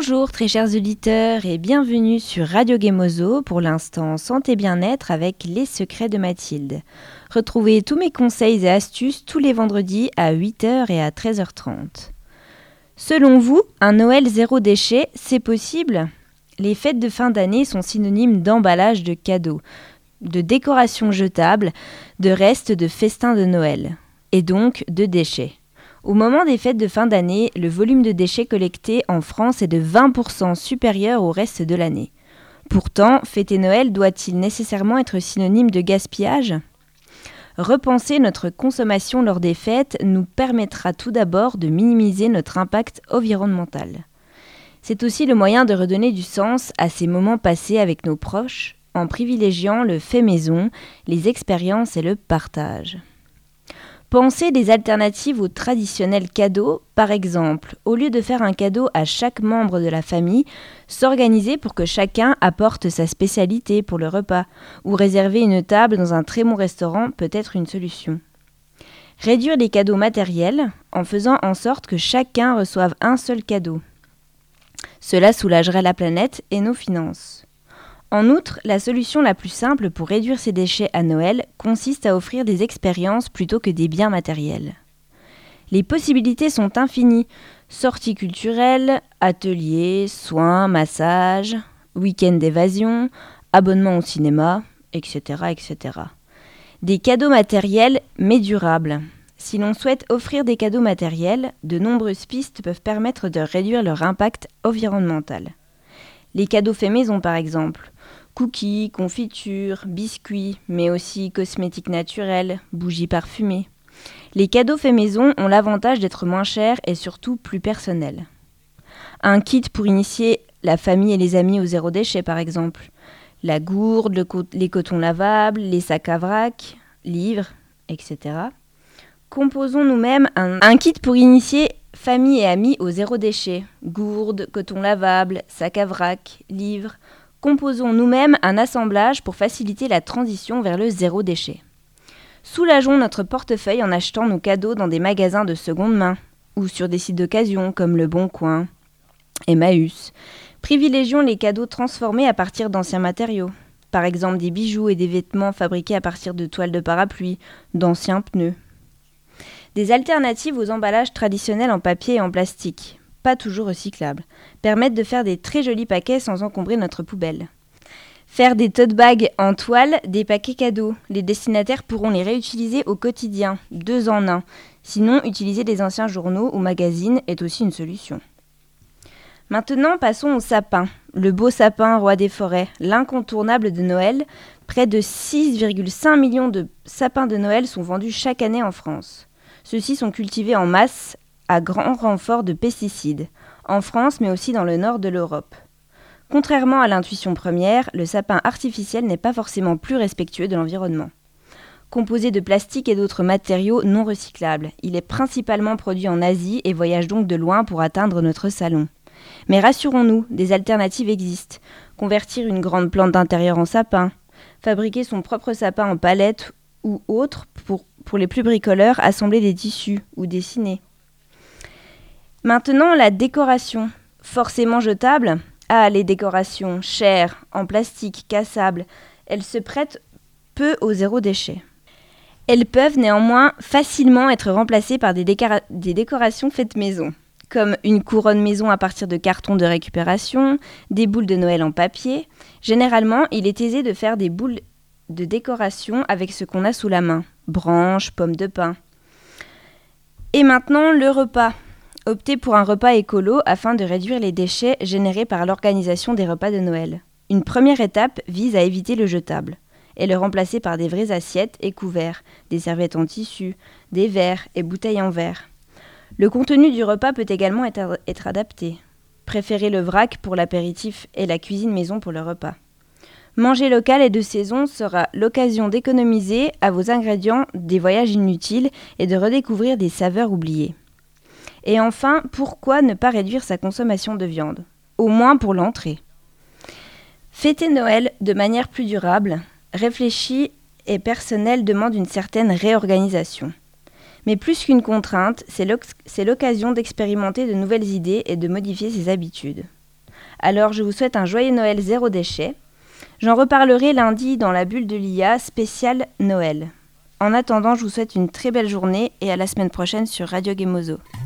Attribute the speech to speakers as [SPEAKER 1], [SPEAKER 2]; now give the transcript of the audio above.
[SPEAKER 1] Bonjour très chers auditeurs et bienvenue sur Radio Gemozo pour l'instant santé bien-être avec les secrets de Mathilde. Retrouvez tous mes conseils et astuces tous les vendredis à 8h et à 13h30. Selon vous, un Noël zéro déchet, c'est possible ? Les fêtes de fin d'année sont synonymes d'emballage de cadeaux, de décorations jetables, de restes de festins de Noël, et donc de déchets. Au moment des fêtes de fin d'année, le volume de déchets collectés en France est de 20% supérieur au reste de l'année. Pourtant, fêter Noël doit-il nécessairement être synonyme de gaspillage ? Repenser notre consommation lors des fêtes nous permettra tout d'abord de minimiser notre impact environnemental. C'est aussi le moyen de redonner du sens à ces moments passés avec nos proches, en privilégiant le fait maison, les expériences et le partage. Pensez des alternatives aux traditionnels cadeaux, par exemple, au lieu de faire un cadeau à chaque membre de la famille, s'organiser pour que chacun apporte sa spécialité pour le repas, ou réserver une table dans un très bon restaurant peut être une solution. Réduire les cadeaux matériels en faisant en sorte que chacun reçoive un seul cadeau. Cela soulagerait la planète et nos finances. En outre, la solution la plus simple pour réduire ces déchets à Noël consiste à offrir des expériences plutôt que des biens matériels. Les possibilités sont infinies. Sorties culturelles, ateliers, soins, massages, week-ends d'évasion, abonnements au cinéma, etc., etc. Des cadeaux matériels mais durables. Si l'on souhaite offrir des cadeaux matériels, de nombreuses pistes peuvent permettre de réduire leur impact environnemental. Les cadeaux faits maison par exemple. Cookies, confitures, biscuits, mais aussi cosmétiques naturels, bougies parfumées. Les cadeaux faits maison ont l'avantage d'être moins chers et surtout plus personnels. Un kit pour initier la famille et les amis au zéro déchet par exemple. La gourde, les cotons lavables, les sacs à vrac, livres, etc. Composons nous-mêmes un kit pour initier famille et amis au zéro déchet. Gourde, coton lavable, sacs à vrac, livres. Composons nous-mêmes un assemblage pour faciliter la transition vers le zéro déchet. Soulageons notre portefeuille en achetant nos cadeaux dans des magasins de seconde main ou sur des sites d'occasion comme Le Bon Coin, Emmaüs. Privilégions les cadeaux transformés à partir d'anciens matériaux, par exemple des bijoux et des vêtements fabriqués à partir de toiles de parapluie, d'anciens pneus. Des alternatives aux emballages traditionnels en papier et en plastique, pas toujours recyclables, permettent de faire des très jolis paquets sans encombrer notre poubelle. Faire des tote bags en toile, des paquets cadeaux. Les destinataires pourront les réutiliser au quotidien, 2 en 1. Sinon, utiliser des anciens journaux ou magazines est aussi une solution. Maintenant, passons au sapin. Le beau sapin roi des forêts, l'incontournable de Noël. Près de 6,5 millions de sapins de Noël sont vendus chaque année en France. Ceux-ci sont cultivés en masse à grand renfort de pesticides, en France mais aussi dans le nord de l'Europe. Contrairement à l'intuition première, le sapin artificiel n'est pas forcément plus respectueux de l'environnement. Composé de plastique et d'autres matériaux non recyclables, il est principalement produit en Asie et voyage donc de loin pour atteindre notre salon. Mais rassurons-nous, des alternatives existent. Convertir une grande plante d'intérieur en sapin, fabriquer son propre sapin en palette ou autre pour les plus bricoleurs, assembler des tissus ou dessiner. Maintenant, la décoration. Forcément jetable. Les décorations chères, en plastique, cassables, elles se prêtent peu au zéro déchet. Elles peuvent néanmoins facilement être remplacées par des décorations faites maison, comme une couronne maison à partir de carton de récupération, des boules de Noël en papier. Généralement, il est aisé de faire des boules de décoration avec ce qu'on a sous la main, branches, pommes de pin. Et maintenant, le repas. Optez pour un repas écolo afin de réduire les déchets générés par l'organisation des repas de Noël. Une première étape vise à éviter le jetable et le remplacer par des vraies assiettes et couverts, des serviettes en tissu, des verres et bouteilles en verre. Le contenu du repas peut également être adapté. Préférez le vrac pour l'apéritif et la cuisine maison pour le repas. Manger local et de saison sera l'occasion d'économiser à vos ingrédients des voyages inutiles et de redécouvrir des saveurs oubliées. Et enfin, pourquoi ne pas réduire sa consommation de viande ? Au moins pour l'entrée. Fêter Noël de manière plus durable, réfléchie et personnelle demande une certaine réorganisation. Mais plus qu'une contrainte, c'est l'occasion d'expérimenter de nouvelles idées et de modifier ses habitudes. Alors je vous souhaite un joyeux Noël zéro déchet. J'en reparlerai lundi dans la bulle de l'IA spéciale Noël. En attendant, je vous souhaite une très belle journée et à la semaine prochaine sur Radio Gemozo.